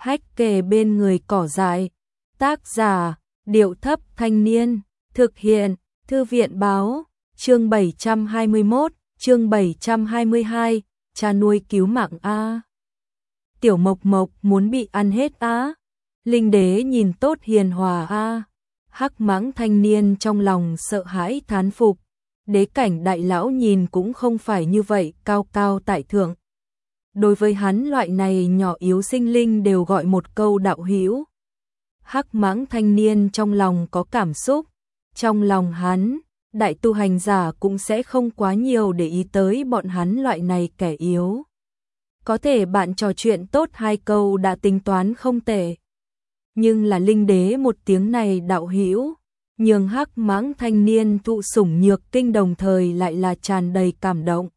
Hách kề bên người cỏ dại. Tác giả, Điệu Thấp Thanh Niên. Thực hiện, Thư viện Báo. Chương 721, chương 722, cha nuôi cứu mạng a. Tiểu Mộc Mộc muốn bị ăn hết á. Linh Đế nhìn tốt hiền hòa a. Hắc Mãng thanh niên trong lòng sợ hãi thán phục. Đế cảnh đại lão nhìn cũng không phải như vậy, cao cao tại thượng. Đối với hắn loại này nhỏ yếu sinh linh đều gọi một câu đạo hữu. Hắc Mãng thanh niên trong lòng có cảm xúc. Trong lòng hắn, đại tu hành giả cũng sẽ không quá nhiều để ý tới bọn hắn loại này kẻ yếu. Có thể bạn trò chuyện tốt hai câu đã tính toán không tệ. Nhưng là Linh Đế một tiếng này đạo hữu, nhường Hắc Mãng thanh niên thụ sủng nhược kinh đồng thời lại là tràn đầy cảm động.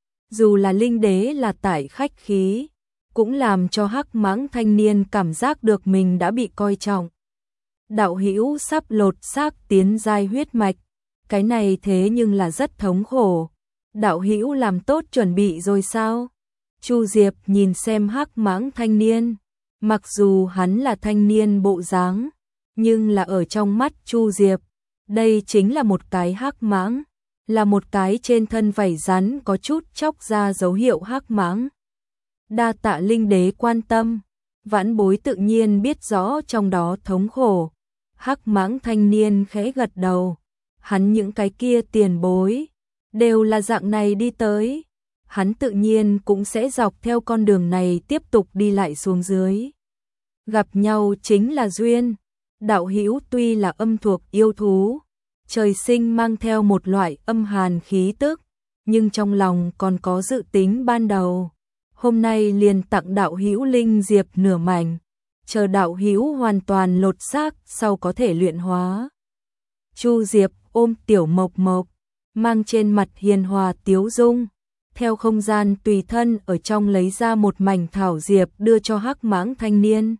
Dù là Linh Đế là tại khách khí, cũng làm cho Hắc Mãng thanh niên cảm giác được mình đã bị coi trọng. Đạo hữu sắp lột xác tiến giai huyết mạch, cái này thế nhưng là rất thống khổ. Đạo hữu làm tốt chuẩn bị rồi sao? Chu Diệp nhìn xem Hắc Mãng thanh niên, mặc dù hắn là thanh niên bộ dáng, nhưng là ở trong mắt Chu Diệp, đây chính là một cái hắc mãng, là một cái trên thân vảy rắn có chút chóc ra dấu hiệu hắc mãng. Đa tạ Linh Đế quan tâm, vãn bối tự nhiên biết rõ trong đó thống khổ. Hắc Mãng thanh niên khẽ gật đầu, hắn những cái kia tiền bối đều là dạng này đi tới, hắn tự nhiên cũng sẽ dọc theo con đường này tiếp tục đi lại xuống dưới. Gặp nhau chính là duyên. Đạo hữu tuy là âm thuộc yêu thú, trời sinh mang theo một loại âm hàn khí tức, nhưng trong lòng còn có dự tính ban đầu. Hôm nay liền tặng đạo hữu linh diệp nửa mảnh, chờ đạo hữu hoàn toàn lột xác sau có thể luyện hóa. Chu Diệp ôm Tiểu Mộc Mộc, mang trên mặt hiền hòa tiếu dung, theo không gian tùy thân ở trong lấy ra một mảnh thảo diệp đưa cho Hắc Mãng thanh niên.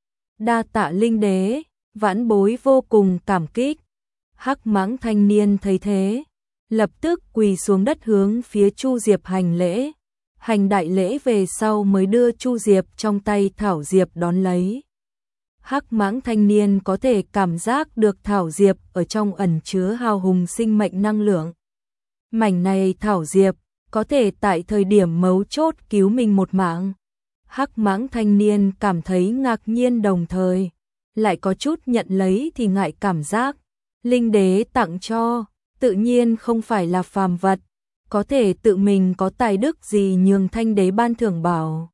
Đa tạ Linh Đế, vãn bối vô cùng cảm kích. Hắc Mãng thanh niên thấy thế, lập tức quỳ xuống đất hướng phía Chu Diệp hành lễ. Hành đại lễ về sau mới đưa Chu Diệp trong tay thảo diệp đón lấy. Hắc Mãng thanh niên có thể cảm giác được thảo diệp ở trong ẩn chứa hào hùng sinh mệnh năng lượng. Mảnh này thảo diệp có thể tại thời điểm mấu chốt cứu mình một mạng. Hắc Mãng thanh niên cảm thấy ngạc nhiên đồng thời lại có chút nhận lấy thì ngại cảm giác. Linh Đế tặng cho, tự nhiên không phải là phàm vật, có thể tự mình có tài đức gì nhường Thanh Đế ban thưởng bảo.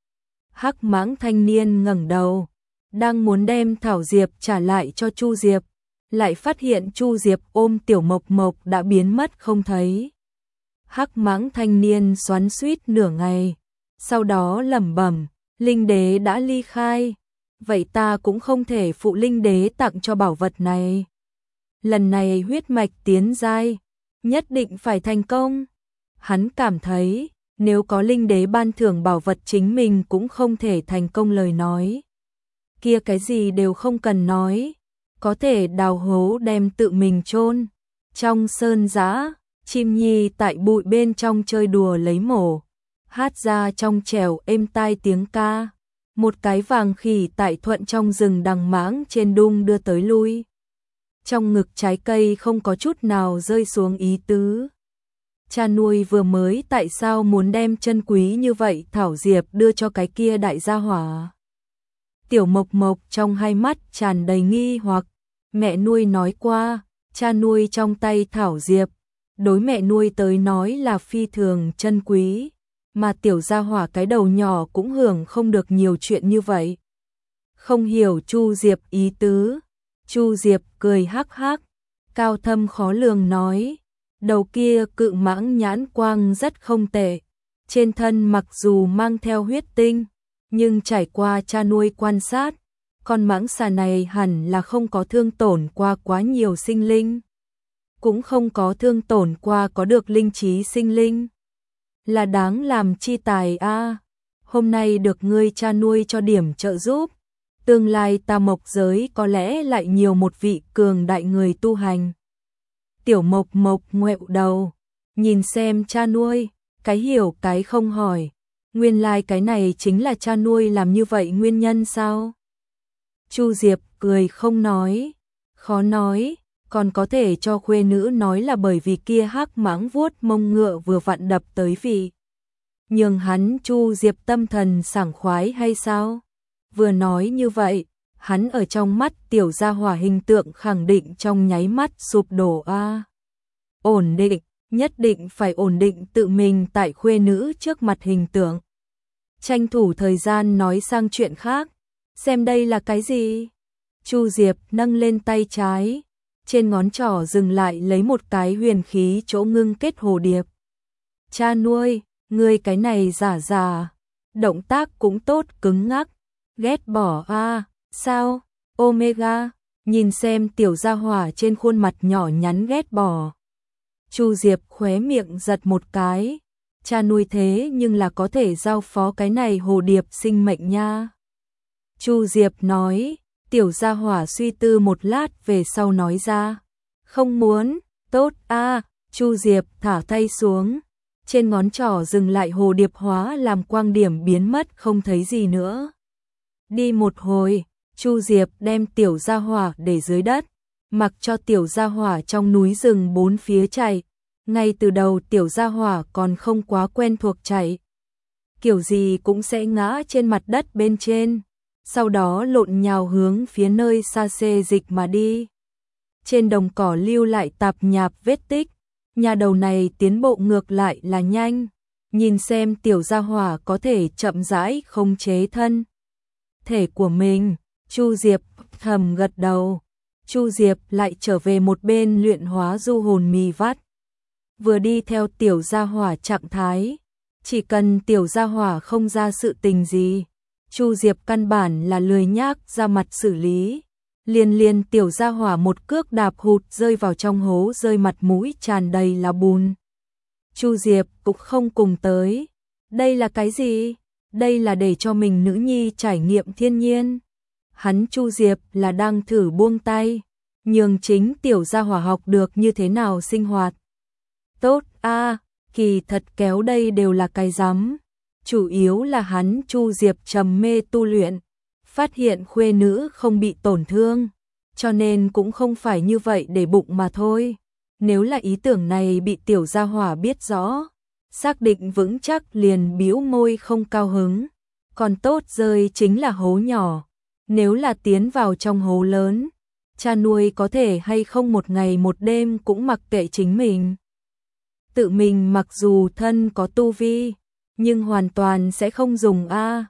Hắc Mãng thanh niên ngẩng đầu, đang muốn đem thảo diệp trả lại cho Chu Diệp, lại phát hiện Chu Diệp ôm Tiểu Mộc Mộc đã biến mất không thấy. Hắc Mãng thanh niên xoắn xuýt nửa ngày, sau đó lẩm bẩm, Linh Đế đã ly khai, vậy ta cũng không thể phụ Linh Đế tặng cho bảo vật này. Lần này huyết mạch tiến giai, nhất định phải thành công. Hắn cảm thấy, nếu có Linh Đế ban thưởng bảo vật chính mình cũng không thể thành công lời nói. Kia cái gì đều không cần nói, có thể đào hố đem tự mình chôn. Trong sơn giã, chim nhi tại bụi bên trong chơi đùa lấy mổ, hát ra trong trẻo êm tai tiếng ca. Một cái vàng khỉ tại thuận trong rừng đằng mãng trên đung đưa tới lui. Trong ngực trái cây không có chút nào rơi xuống ý tứ. Cha nuôi vừa mới tại sao muốn đem chân quý như vậy thảo diệp đưa cho cái kia đại gia hỏa. Tiểu Mộc Mộc trong hai mắt tràn đầy nghi hoặc. Mẹ nuôi nói qua, cha nuôi trong tay thảo diệp, đối mẹ nuôi tới nói là phi thường chân quý. Mà tiểu gia hỏa cái đầu nhỏ cũng hưởng không được nhiều chuyện như vậy. Không hiểu Chu Diệp ý tứ. Chu Diệp cười hắc hắc, cao thâm khó lường nói, đầu kia cự mãng nhãn quang rất không tệ, trên thân mặc dù mang theo huyết tinh, nhưng trải qua cha nuôi quan sát, con mãng xà này hẳn là không có thương tổn qua quá nhiều sinh linh, cũng không có thương tổn qua có được linh trí sinh linh. Là đáng làm chi tài a. Hôm nay được ngươi cha nuôi cho điểm trợ giúp, tương lai ta mộc giới có lẽ lại nhiều một vị cường đại người tu hành. Tiểu Mộc Mộc ngoẹo đầu, nhìn xem cha nuôi, cái hiểu cái không hỏi. Nguyên lai cái này chính là cha nuôi làm như vậy nguyên nhân sao? Chu Diệp cười không nói, khó nói, còn có thể cho khuê nữ nói là bởi vì kia hắc mãng vuốt mông ngựa vừa vặn đập tới vị. Nhưng hắn Chu Diệp tâm thần sảng khoái hay sao? Vừa nói như vậy, hắn ở trong mắt tiểu gia hỏa hình tượng khẳng định trong nháy mắt sụp đổ a. Ổn định, nhất định phải ổn định tự mình tại khuê nữ trước mặt hình tượng. Tranh thủ thời gian nói sang chuyện khác, xem đây là cái gì? Chu Diệp nâng lên tay trái, trên ngón trỏ dừng lại lấy một cái huyền khí chỗ ngưng kết hồ điệp. Cha nuôi, ngươi cái này giả, động tác cũng tốt cứng ngắc, ghét bỏ a, sao? Omega, nhìn xem tiểu gia hỏa trên khuôn mặt nhỏ nhắn ghét bỏ. Chu Diệp khóe miệng giật một cái, cha nuôi thế nhưng là có thể giao phó cái này hồ điệp sinh mệnh nha. Chu Diệp nói, tiểu gia hỏa suy tư một lát về sau nói ra, không muốn, tốt a. Chu Diệp thả tay xuống, trên ngón trỏ dừng lại hồ điệp hóa làm quang điểm biến mất không thấy gì nữa. Đi một hồi, Chu Diệp đem tiểu gia hỏa để dưới đất, mặc cho tiểu gia hỏa trong núi rừng bốn phía chạy. Ngay từ đầu tiểu gia hỏa còn không quá quen thuộc chạy, kiểu gì cũng sẽ ngã trên mặt đất bên trên, sau đó lộn nhào hướng phía nơi xa xê dịch mà đi. Trên đồng cỏ lưu lại tạp nhạp vết tích, nhà đầu này tiến bộ ngược lại là nhanh, nhìn xem tiểu gia hỏa có thể chậm rãi khống chế thân thể của mình. Chu Diệp thầm gật đầu. Chu Diệp lại trở về một bên luyện hóa du hồn mì vắt. Vừa đi theo tiểu gia hỏa trạng thái, chỉ cần tiểu gia hỏa không ra sự tình gì, Chu Diệp căn bản là lười nhác ra mặt xử lý. Liền tiểu gia hỏa một cước đạp hụt rơi vào trong hố, rơi mặt mũi tràn đầy là bùn. Chu Diệp cũng không cùng tới. Đây là cái gì? Đây là để cho mình nữ nhi trải nghiệm thiên nhiên. Hắn Chu Diệp là đang thử buông tay, nhường chính tiểu gia hỏa học được như thế nào sinh hoạt. Tốt a, kỳ thật kéo đây đều là cái rắm. Chủ yếu là hắn Chu Diệp trầm mê tu luyện, phát hiện khuê nữ không bị tổn thương, cho nên cũng không phải như vậy để bụng mà thôi. Nếu là ý tưởng này bị tiểu gia hỏa biết rõ, xác định vững chắc liền bĩu môi không cao hứng. Còn tốt rơi chính là hố nhỏ, nếu là tiến vào trong hố lớn, cha nuôi có thể hay không một ngày một đêm cũng mặc kệ chính mình. Tự mình mặc dù thân có tu vi, nhưng hoàn toàn sẽ không dùng a.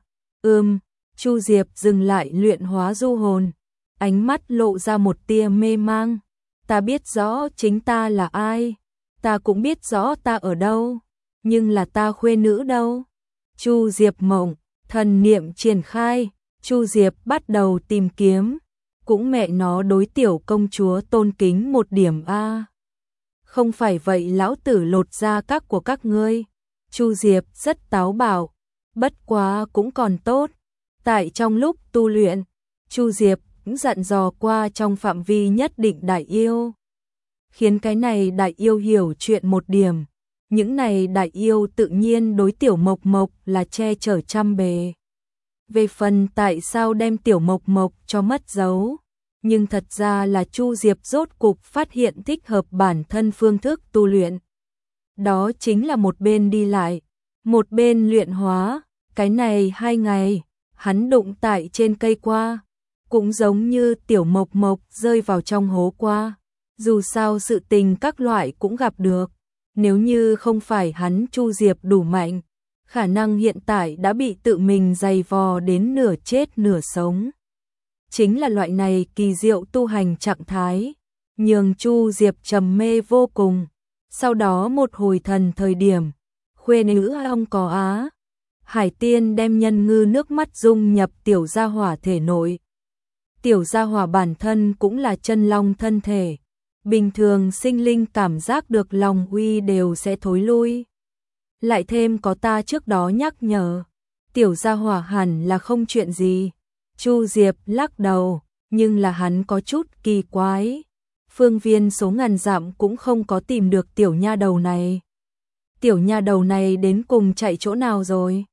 Chu Diệp dừng lại luyện hóa du hồn, ánh mắt lộ ra một tia mê mang. Ta biết rõ chính ta là ai, ta cũng biết rõ ta ở đâu, nhưng là ta khuê nữ đâu? Chu Diệp mộng, thần niệm triển khai, Chu Diệp bắt đầu tìm kiếm, cũng mẹ nó đối tiểu công chúa tôn kính một điểm a. Không phải vậy lão tử lột da các của các ngươi. Chu Diệp rất táo bạo, bất quá cũng còn tốt. Tại trong lúc tu luyện, Chu Diệp cũng dặn dò qua trong phạm vi nhất định đại yêu, khiến cái này đại yêu hiểu chuyện một điểm. Những này đại yêu tự nhiên đối tiểu Mộc Mộc là che chở trăm bề. Về phần tại sao đem tiểu Mộc Mộc cho mất dấu, nhưng thật ra là Chu Diệp rốt cục phát hiện thích hợp bản thân phương thức tu luyện. Đó chính là một bên đi lại, một bên luyện hóa. Cái này 2 ngày, hắn đụng tại trên cây qua, cũng giống như tiểu Mộc Mộc rơi vào trong hố qua. Dù sao sự tình các loại cũng gặp được. Nếu như không phải hắn Chu Diệp đủ mạnh, khả năng hiện tại đã bị tự mình giày vò đến nửa chết nửa sống. Chính là loại này kỳ diệu tu hành trạng thái, nhường Chu Diệp trầm mê vô cùng. Sau đó một hồi thần thời điểm, khuê nữ ông có á, Hải Tiên đem nhân ngư nước mắt dung nhập tiểu gia hỏa thể nội. Tiểu gia hỏa bản thân cũng là chân long thân thể, bình thường sinh linh cảm giác được lòng uy đều sẽ thối lui. Lại thêm có ta trước đó nhắc nhở, tiểu gia hỏa hẳn là không chuyện gì. Chu Diệp lắc đầu, nhưng là hắn có chút kỳ quái. Phương viên số ngàn dặm cũng không có tìm được tiểu nha đầu này. Tiểu nha đầu này đến cùng chạy chỗ nào rồi?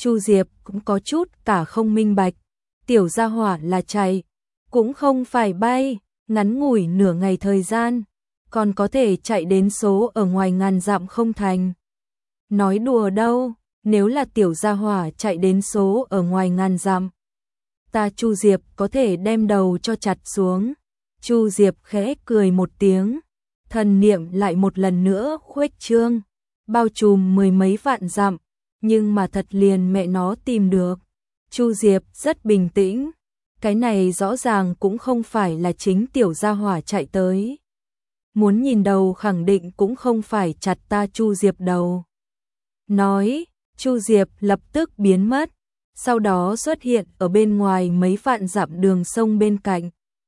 Chu Diệp cũng có chút cả không minh bạch, tiểu gia hỏa là chạy, cũng không phải bay, ngắn ngủi nửa ngày thời gian, còn có thể chạy đến số ở ngoài ngàn dặm không thành. Nói đùa đâu, nếu là tiểu gia hỏa chạy đến số ở ngoài ngàn dặm, ta Chu Diệp có thể đem đầu cho chặt xuống. Chu Diệp khẽ cười một tiếng, thần niệm lại một lần nữa khuếch trương, bao trùm mười mấy vạn dặm, nhưng mà thật liền mẹ nó tìm được. Chu Diệp rất bình tĩnh, cái này rõ ràng cũng không phải là chính tiểu gia hỏa chạy tới. Muốn nhìn đầu khẳng định cũng không phải chặt ta Chu Diệp đầu. Nói, Chu Diệp lập tức biến mất, sau đó xuất hiện ở bên ngoài mấy vạn dặm đường sông bên cạnh.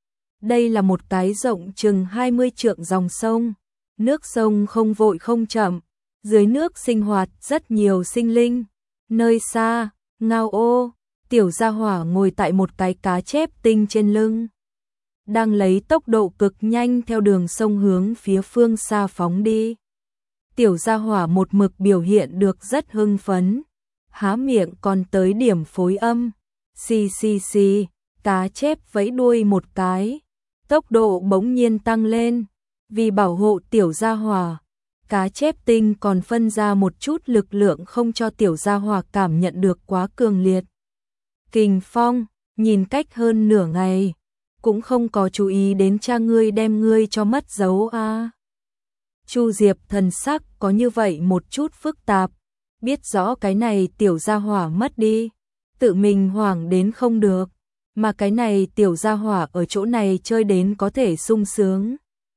Đây là một cái rộng chừng 20 trượng dòng sông, nước sông không vội không chậm, dưới nước sinh hoạt rất nhiều sinh linh. Nơi xa, ngao ô, tiểu gia hỏa ngồi tại một cái cá chép tinh trên lưng, đang lấy tốc độ cực nhanh theo đường sông hướng phía phương xa phóng đi. Tiểu gia hỏa một mực biểu hiện được rất hưng phấn, há miệng còn tới điểm phối âm. Xì xì xì, cá chép vẫy đuôi một cái, tốc độ bỗng nhiên tăng lên. Vì bảo hộ tiểu gia hỏa, cá chép tinh còn phân ra một chút lực lượng không cho tiểu gia hỏa cảm nhận được quá cường liệt. Kình phong, nhìn cách hơn nửa ngày, cũng không có chú ý đến cha ngươi đem ngươi cho mất dấu a. Chu Diệp thần sắc có như vậy một chút phức tạp, biết rõ cái này tiểu gia hỏa mất đi, tự mình hoảng đến không được, mà cái này tiểu gia hỏa ở chỗ này chơi đến có thể sung sướng.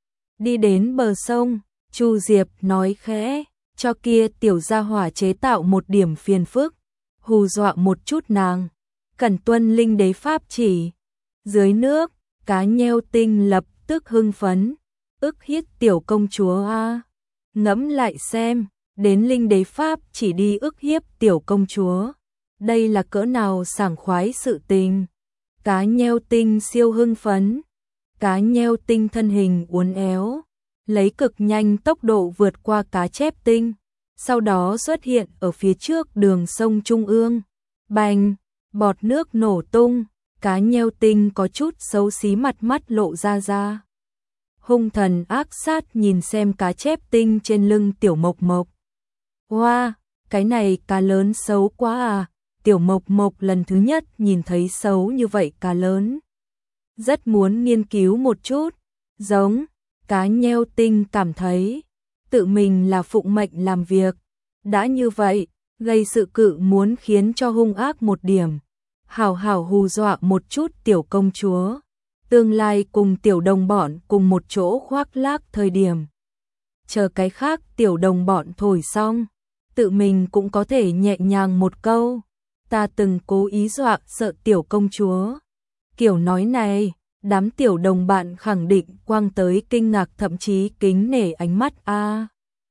Đi đến bờ sông, Chu Diệp nói khẽ, cho kia tiểu gia hỏa chế tạo một điểm phiền phức, hù dọa một chút nàng, cẩn tuân linh đế pháp chỉ. Dưới nước, cá nheo tinh lập tức hưng phấn, ức hiếp tiểu công chúa a. Ngẫm lại xem, đến linh đế pháp chỉ đi ức hiếp tiểu công chúa, đây là cỡ nào sảng khoái sự tình. Cá nheo tinh siêu hưng phấn, cá nheo tinh thân hình uốn éo, lấy cực nhanh tốc độ vượt qua cá chép tinh, sau đó xuất hiện ở phía trước đường sông trung ương. Bành, bọt nước nổ tung, cá nheo tinh có chút xấu xí mặt mắt lộ ra. Hung thần ác sát nhìn xem cá chép tinh trên lưng tiểu mộc mộc. Wow, cái này cá lớn xấu quá à, tiểu mộc mộc lần thứ nhất nhìn thấy xấu như vậy cá lớn. Rất muốn nghiên cứu một chút, giống, cá nheo tinh cảm thấy, tự mình là phụng mệnh làm việc. Đã như vậy, gây sự cự muốn khiến cho hung ác một điểm, hảo hảo hù dọa một chút tiểu công chúa. Tương lai cùng tiểu đồng bọn cùng một chỗ khoác lác thời điểm. Chờ cái khác tiểu đồng bọn thổi xong, tự mình cũng có thể nhẹ nhàng một câu. Ta từng cố ý dọa sợ tiểu công chúa. Kiểu nói này, đám tiểu đồng bạn khẳng định quang tới kinh ngạc thậm chí kính nể ánh mắt a.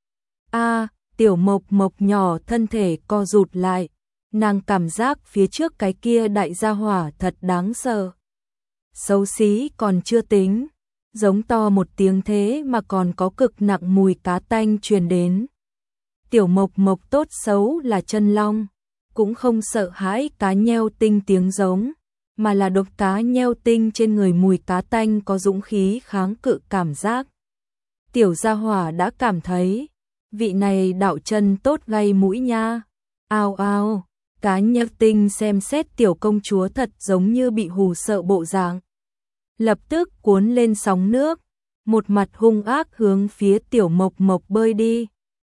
Tiểu mộc mộc nhỏ thân thể co rụt lại, nàng cảm giác phía trước cái kia đại gia hỏa thật đáng sợ. Xấu xí còn chưa tính, giống to một tiếng thế mà còn có cực nặng mùi cá tanh truyền đến. Tiểu mộc mộc tốt xấu là chân long, cũng không sợ hãi cá nheo tinh tiếng giống, mà là độc cá nheo tinh trên người mùi cá tanh có dũng khí kháng cự cảm giác. Tiểu gia hỏa đã cảm thấy, vị này đạo chân tốt gây mũi nha. Ao ao, cá nheo tinh xem xét tiểu công chúa thật giống như bị hù sợ bộ dạng. Lập tức cuốn lên sóng nước, một mặt hung ác hướng phía tiểu mộc mộc bơi đi.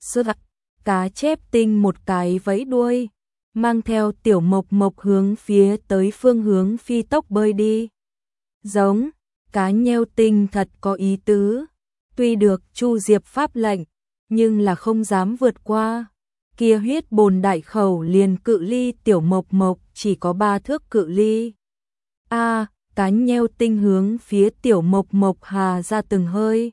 Cá chép tinh một cái vẫy đuôi, mang theo tiểu mộc mộc hướng phía tới phương hướng phi tốc bơi đi. Giống, cá nheo tinh thật có ý tứ, tuy được Chu Diệp pháp lệnh, nhưng là không dám vượt qua. Kia huyết bồn đại khẩu liền cự ly tiểu mộc mộc chỉ có 3 thước cự ly. Cá nheo tinh hướng phía tiểu mộc mộc hà ra từng hơi.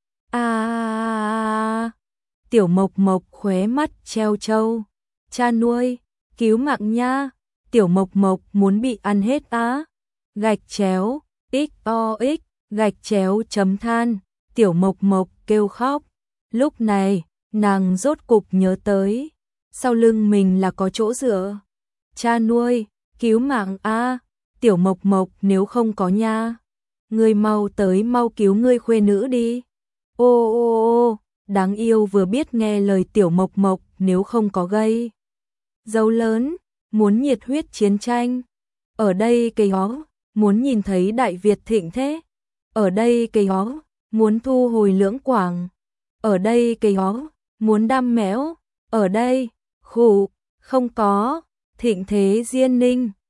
Tiểu mộc mộc khóe mắt treo trâu. Cha nuôi, cứu mạng nha, tiểu mộc mộc muốn bị ăn hết á. Gạch chéo, XOX, gạch chéo chấm than, tiểu mộc mộc kêu khóc. Lúc này, nàng rốt cục nhớ tới, sau lưng mình là có chỗ dựa. cha nuôi, cứu mạng a, Tiểu Mộc Mộc nếu không có nha. Ngươi mau tới mau cứu ngươi khuê nữ đi. Ô ô ô, đáng yêu vừa biết nghe lời Tiểu Mộc Mộc nếu không có gây dấu lớn, muốn nhiệt huyết chiến tranh. Ở đây cây ó, muốn nhìn thấy Đại Việt thịnh thế. Ở đây cây ó, muốn thu hồi Lưỡng Quảng. Ở đây cây ó, muốn đam mẽo. Ở đây, khụ, không có, thịnh thế Diên Ninh.